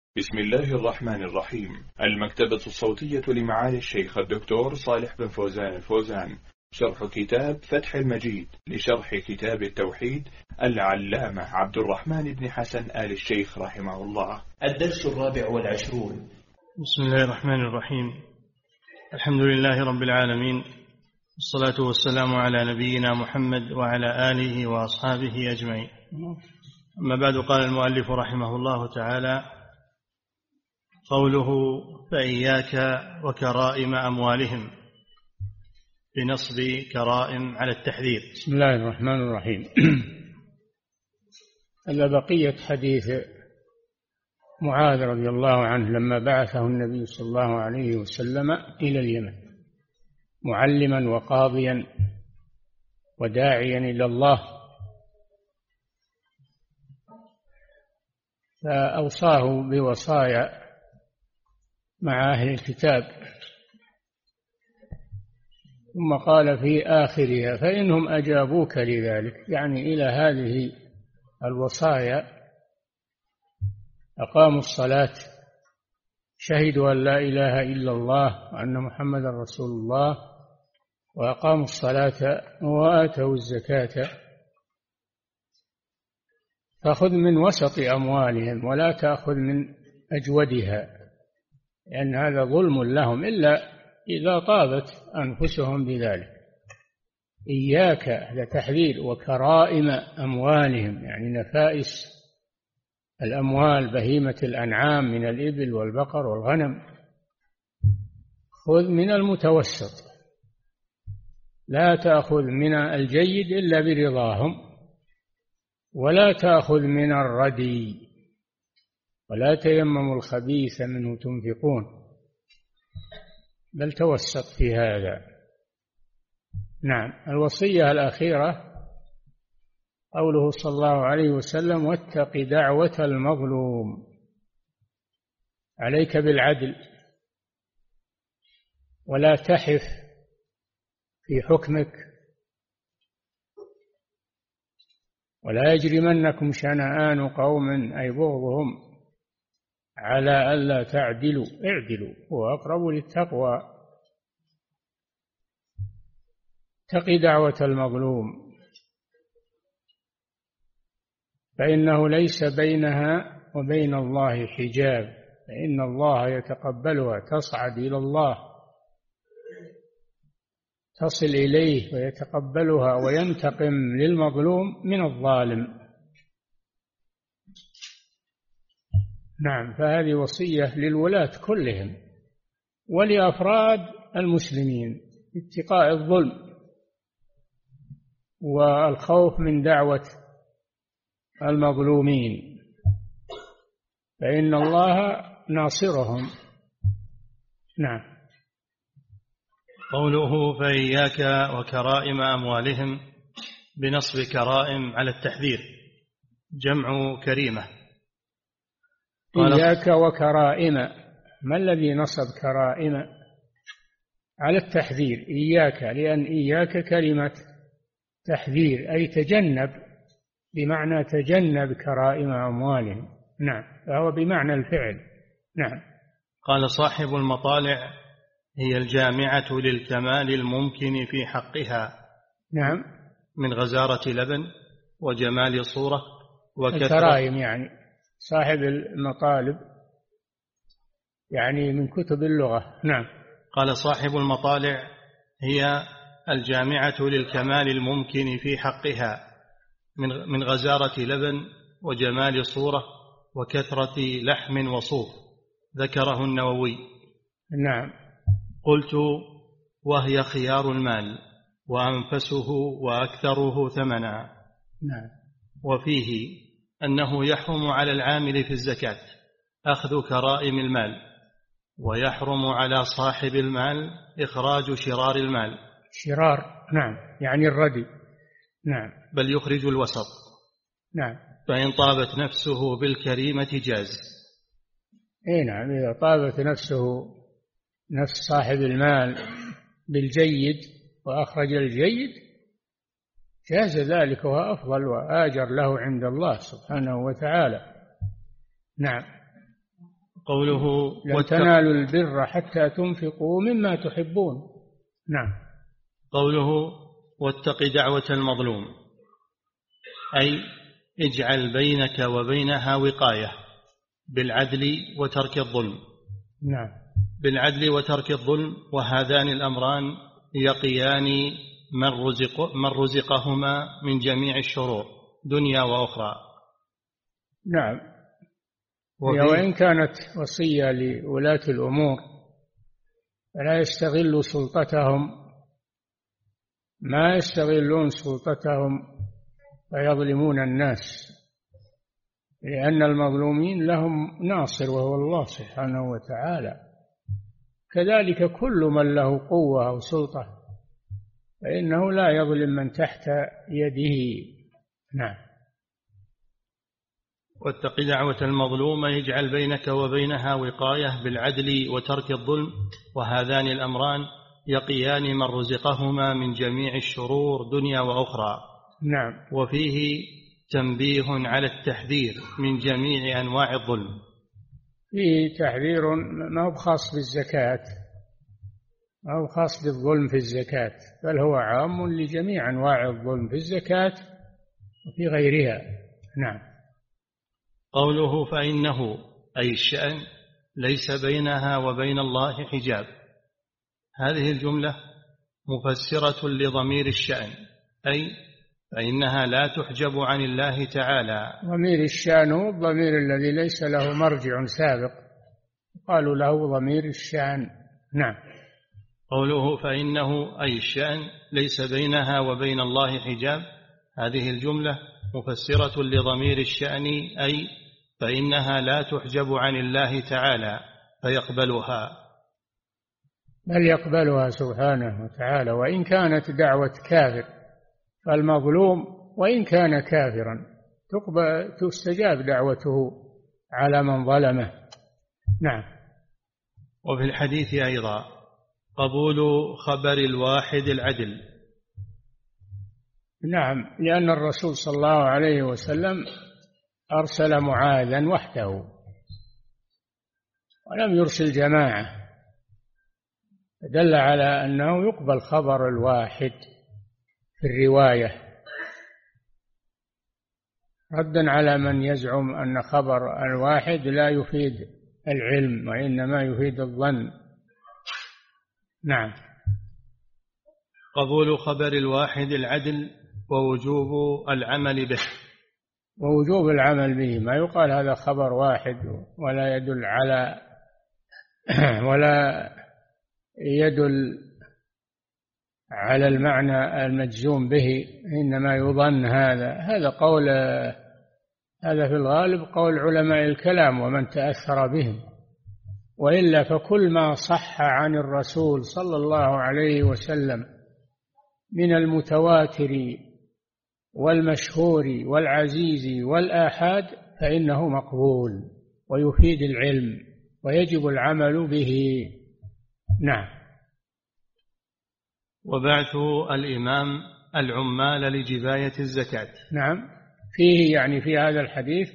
بسم الله الرحمن الرحيم. المكتبة الصوتية لمعالي الشيخ الدكتور صالح بن فوزان الفوزان، شرح كتاب فتح المجيد لشرح كتاب التوحيد العلامة عبد الرحمن بن حسن آل الشيخ رحمه الله. الدرس 24. بسم الله الرحمن الرحيم. الحمد لله رب العالمين، والصلاة والسلام على نبينا محمد وعلى آله وأصحابه أجمعين. أما بعد، قال المؤلف رحمه الله تعالى: قوله فإياك وكرائم أموالهم، بنصب كرائم على التحذير. بسم الله الرحمن الرحيم. هذا بقية حديث معاذ رضي الله عنه لما بعثه النبي صلى الله عليه وسلم إلى اليمن معلما وقاضيا وداعيا إلى الله، فأوصاه بوصايا مع أهل الكتاب، ثم قال في آخرها: فإنهم أجابوك لذلك، يعني إلى هذه الوصايا، أقاموا الصلاة، شهدوا أن لا إله إلا الله وأن محمد رسول الله، وأقاموا الصلاة وآتوا الزكاة، فخذ من وسط أموالهم ولا تأخذ من أجودها، لأن هذا ظلم لهم إلا إذا طابت أنفسهم بذلك. إياك لتحذير، وكرائم أموالهم يعني نفائس الأموال، بهيمة الأنعام من الإبل والبقر والغنم، خذ من المتوسط، لا تأخذ من الجيد إلا برضاهم، ولا تأخذ من الردي، ولا تيمموا الخبيث منه تنفقون، بل توسط في هذا. نعم. الوصية الأخيرة قوله صلى الله عليه وسلم: واتق دعوة المظلوم، عليك بالعدل ولا تحف في حكمك، ولا يجرمنكم شنآن قوم أي بغضهم على ألا تعدلوا، اعدلوا هو أقرب للتقوى. اتق دعوة المظلوم، فإنه ليس بينها وبين الله حجاب، فإن الله يتقبلها، تصعد إلى الله، تصل إليه ويتقبلها وينتقم للمظلوم من الظالم. نعم. فهذه وصية للولاة كلهم ولأفراد المسلمين، اتقاء الظلم والخوف من دعوة المظلومين، فإن الله ناصرهم. نعم. قوله فإياك وكرائم أموالهم، بنصب كرائم على التحذير، جمع كريمة. إياك وكرائم، ما الذي نصب كرائم على التحذير؟ إياك، لأن إياك كلمة تحذير، أي تجنب، بمعنى تجنب كرائم أموالهم. نعم، فهو بمعنى الفعل. نعم. قال صاحب المطالع: هي الجامعة للكمال الممكن في حقها. نعم. من غزارة لبن وجمال صورة وكثرة الكرائم، يعني صاحب المطالب، يعني من كتب اللغة. نعم. قال صاحب المطالع: هي الجامعة للكمال الممكن في حقها، من غزارة لبن وجمال صورة وكثرة لحم وصوف، ذكره النووي. نعم. قلت: وهي خيار المال وأنفسه وأكثره ثمنا. نعم. وفيه أنه يحرم على العامل في الزكاة أخذ كرائم المال، ويحرم على صاحب المال إخراج شرار المال. شرار، نعم، يعني الردي. نعم. بل يخرج الوسط. نعم. فإن طابت نفسه بالكريمة جاز. اي نعم، إذا طابت نفسه، نفس صاحب المال، بالجيد وأخرج الجيد جاز ذلك، وهو أفضل وآجر له عند الله سبحانه وتعالى. نعم. قوله لن تنالوا البر حتى تنفقوا مما تحبون. نعم. قوله واتق دعوة المظلوم، أي اجعل بينك وبينها وقاية بالعدل وترك الظلم. نعم. بالعدل وترك الظلم، وهذان الأمران يقيان من رزقهما من جميع الشرور دنيا وأخرى. نعم. وإن كانت وصية لولاة الأمور فلا يستغلوا سلطتهم، ما يستغلون سلطتهم فيظلمون الناس، لأن المظلومين لهم ناصر وهو الله سبحانه وتعالى. كذلك كل من له قوة أو سلطة فإنه لا يظلم من تحت يده. نعم. واتق دعوة المظلوم يجعل بينك وبينها وقاية بالعدل وترك الظلم، وهذان الأمران يقيان من رزقهما من جميع الشرور دنيا وأخرى. نعم. وفيه تنبيه على التحذير من جميع أنواع الظلم. فيه تحذير ما هو خاص بالزكاة، ما هو خاص بالظلم في الزكاة، بل هو عام لجميع أنواع الظلم في الزكاة وفي غيرها. نعم. قوله فإنه أي الشأن ليس بينها وبين الله حجاب، هذه الجملة مفسرة لضمير الشأن، أي فإنها لا تحجب عن الله تعالى. ضمير الشأن هو الضمير الذي ليس له مرجع سابق، قالوا له ضمير الشأن. نعم. قوله فإنه أي الشأن ليس بينها وبين الله حجاب، هذه الجملة مفسرة لضمير الشأن، أي فإنها لا تحجب عن الله تعالى فيقبلها، بل يقبلها سبحانه وتعالى. وإن كانت دعوة كافر فالمظلوم وإن كان كافرا تستجاب دعوته على من ظلمه. نعم. وفي الحديث أيضا قبول خبر الواحد العدل. نعم، لأن الرسول صلى الله عليه وسلم أرسل معاذا وحده ولم يرسل جماعة، دل على أنه يقبل خبر الواحد في الرواية، ردا على من يزعم أن خبر الواحد لا يفيد العلم وإنما يفيد الظن. نعم. قبول خبر الواحد العدل ووجوب العمل به. ووجوب العمل به، ما يقال هذا خبر واحد ولا يدل على ولا يدل على المعنى المجزوم به، إنما يظن. هذا قول، هذا في الغالب قول علماء الكلام ومن تأثر بهم، وإلا فكل ما صح عن الرسول صلى الله عليه وسلم من المتواتر والمشهور والعزيز والآحاد فإنه مقبول ويفيد العلم ويجب العمل به. نعم. وبعث الإمام العمال لجباية الزكاة. نعم. فيه يعني في هذا الحديث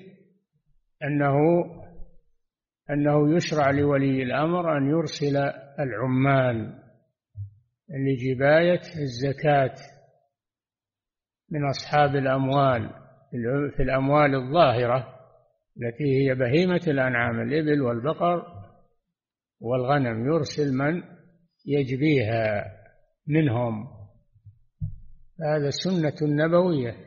أنه يشرع لولي الأمر أن يرسل العمال لجباية الزكاة من أصحاب الأموال في الأموال الظاهرة التي هي بهيمة الأنعام الإبل والبقر والغنم، يرسل من يجبيها منهم. هذا سنة نبوية.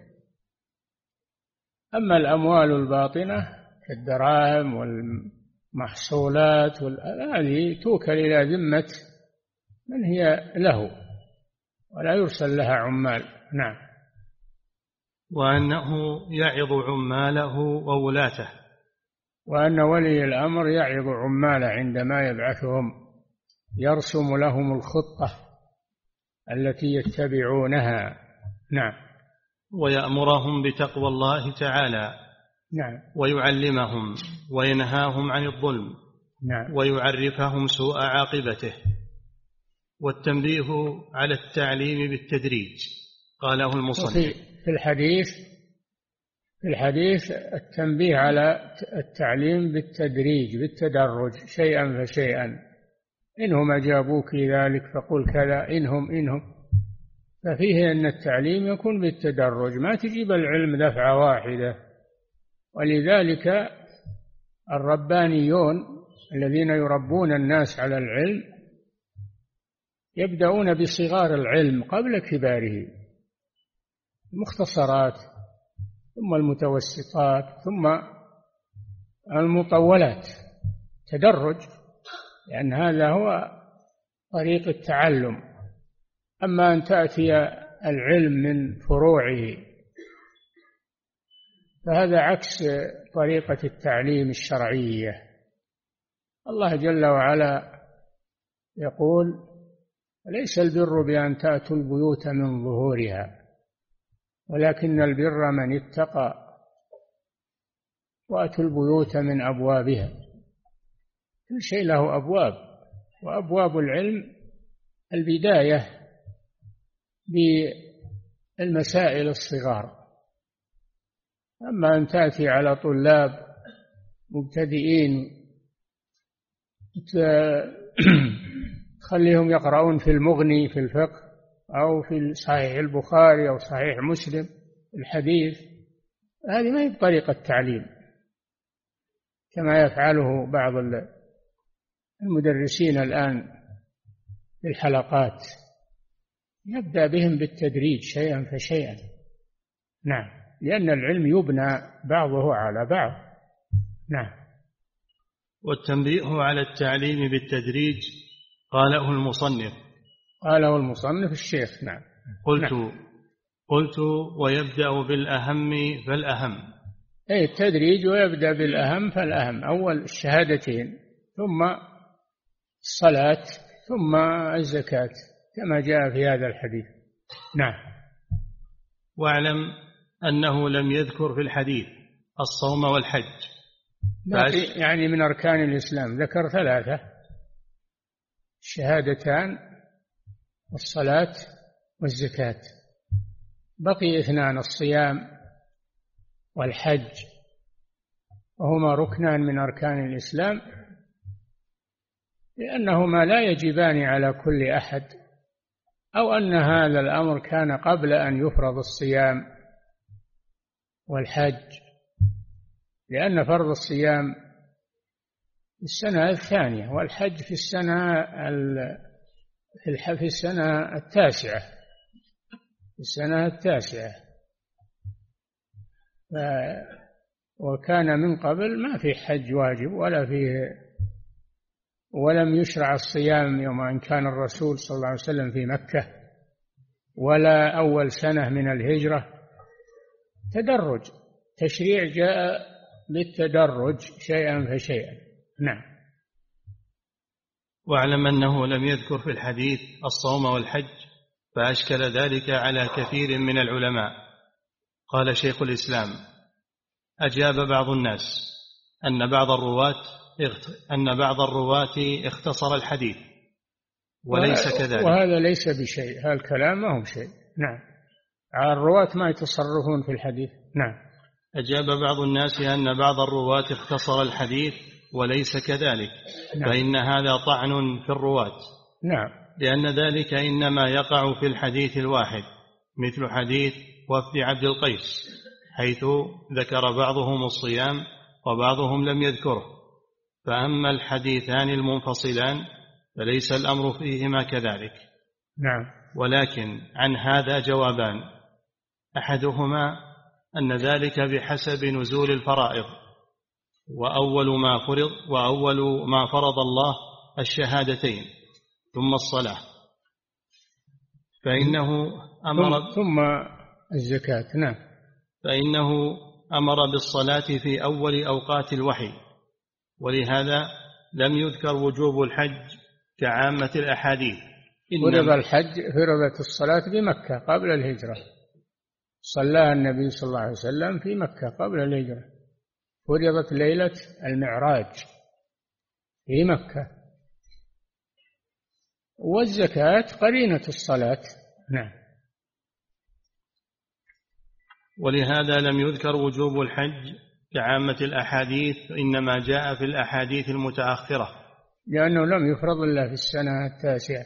أما الأموال الباطنة كالدراهم والمحصولات هذه توكل إلى ذمة من هي له ولا يرسل لها عمال. نعم. وأنه يعظ عماله وولاته. وأن ولي الأمر يعظ عماله عندما يبعثهم، يرسم لهم الخطة التي يتبعونها. نعم. ويأمرهم بتقوى الله تعالى. نعم. ويعلمهم وينهاهم عن الظلم. نعم. ويعرفهم سوء عاقبته. والتنبيه على التعليم بالتدريج قاله المصنف. في الحديث في الحديث التنبيه على التعليم بالتدريج بالتدرج شيئا فشيئا. إنهم أجابوك ذلك فقل كذا، إنهم ففيه أن التعليم يكون بالتدرج، ما تجيب العلم دفعة واحدة. ولذلك الربانيون الذين يربون الناس على العلم يبدأون بصغار العلم قبل كباره، المختصرات ثم المتوسطات ثم المطولات، تدرج، لأن هذا هو طريق التعلم. أما أن تأتي العلم من فروعه فهذا عكس طريقة التعليم الشرعية. الله جل وعلا يقول: ليس البر بأن تأتوا البيوت من ظهورها ولكن البر من اتقى وأتوا البيوت من أبوابها. كل شيء له أبواب، وأبواب العلم البداية بالمسائل الصغار. أما أن تأتي على طلاب مبتدئين تخليهم يقرؤون في المغني في الفقه أو في صحيح البخاري أو صحيح مسلم الحديث، هذه ما هي بطريقة تعليم كما يفعله بعض المدرسين الآن في الحلقات. يبدأ بهم بالتدريج شيئا فشيئا. نعم، لأن العلم يبنى بعضه على بعض. نعم. والتنبيه على التعليم بالتدريج قاله المصنف الشيخ. نعم. قلت ويبدأ بالأهم فالأهم. أي التدريج ويبدأ بالأهم فالأهم، أول الشهادتين ثم الصلاة ثم الزكاة كما جاء في هذا الحديث. نعم. واعلم أنه لم يذكر في الحديث الصوم والحج، يعني من أركان الإسلام ذكر 3: الشهادتان والصلاة والزكاة. بقي 2: الصيام والحج، وهما ركنان من أركان الإسلام، لأنهما لا يجبان على كل أحد، أو أن هذا الأمر كان قبل أن يفرض الصيام والحج، لأن فرض الصيام في السنة 2 والحج في السنة 9. وكان من قبل ما في حج واجب ولم يشرع الصيام يوم أن كان الرسول صلى الله عليه وسلم في مكة، ولا أول سنة من الهجرة. تدرج، تشريع جاء بالتدرج شيئا فشيئا. نعم. واعلم أنه لم يذكر في الحديث الصوم والحج، فأشكل ذلك على كثير من العلماء. قال شيخ الإسلام: أجاب بعض الناس أن بعض الرواة اختصر الحديث وليس كذلك، وهذا ليس بشيء، هذا الكلام ما هو شيء. نعم، الرواة ما يتصرفون في الحديث. نعم. أجاب بعض الناس أن بعض الرواة اختصر الحديث وليس كذلك. نعم. فإن هذا طعن في الرواة. نعم. لأن ذلك إنما يقع في الحديث الواحد، مثل حديث وفد عبد القيس، حيث ذكر بعضهم الصيام وبعضهم لم يذكره. فأما الحديثان المنفصلان فليس الأمر فيهما كذلك. نعم. ولكن عن هذا جوابان: أحدهما أن ذلك بحسب نزول الفرائض، وأول ما فرض الله الشهادتين ثم الصلاة، فإنه أمر ثم الزكاة. نعم. فإنه أمر بالصلاة في أول أوقات الوحي، ولهذا لم يذكر وجوب الحج كعامة الأحاديث. فرضت الصلاة بمكة قبل الهجرة، صلى النبي صلى الله عليه وسلم في مكة قبل الهجرة، فرضت ليلة المعراج في مكة. والزكاة قرينة الصلاة. نعم. ولهذا لم يذكر وجوب الحج كعامة الأحاديث، إنما جاء في الأحاديث المتأخرة، لأنه لم يفرض إلا في السنة التاسعة،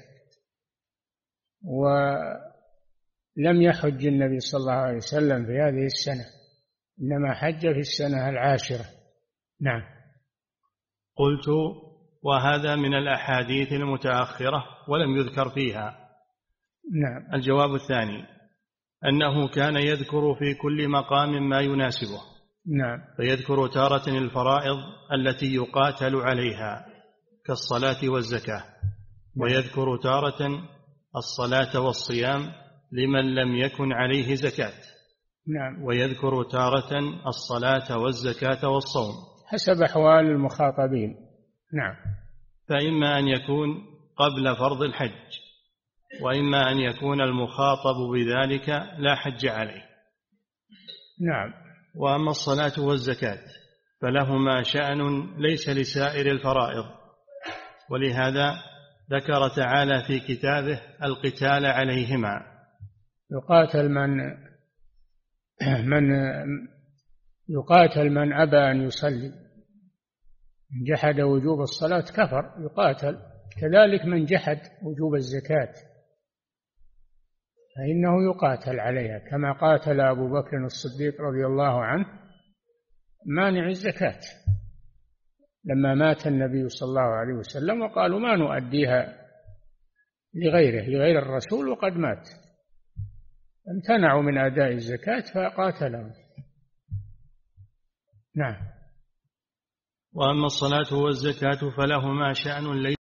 ولم يحج النبي صلى الله عليه وسلم في هذه السنة، إنما حج في السنة العاشرة. نعم. قلت: وهذا من الأحاديث المتأخرة ولم يذكر فيها. نعم. الجواب الثاني أنه كان يذكر في كل مقام ما يناسبه. نعم. فيذكر تارة الفرائض التي يقاتل عليها كالصلاة والزكاة، ويذكر تارة الصلاة والصيام لمن لم يكن عليه زكاة. نعم. ويذكر تارة الصلاة والزكاة والصوم حسب أحوال المخاطبين. نعم. فإما أن يكون قبل فرض الحج، وإما أن يكون المخاطب بذلك لا حج عليه. نعم. وأما الصلاة والزكاة فلهما شأن ليس لسائر الفرائض، ولهذا ذكر تعالى في كتابه القتال عليهما. يقاتل من أبى أن يصلي، من جحد وجوب الصلاة كفر، يقاتل. كذلك من جحد وجوب الزكاة فإنه يقاتل عليها، كما قاتل أبو بكر الصديق رضي الله عنه مانع الزكاة لما مات النبي صلى الله عليه وسلم، وقالوا ما نؤديها لغير الرسول وقد مات، امتنعوا من أداء الزكاة فقاتلهم. نعم. وأما الصلاة والزكاة فلهما شأن ليس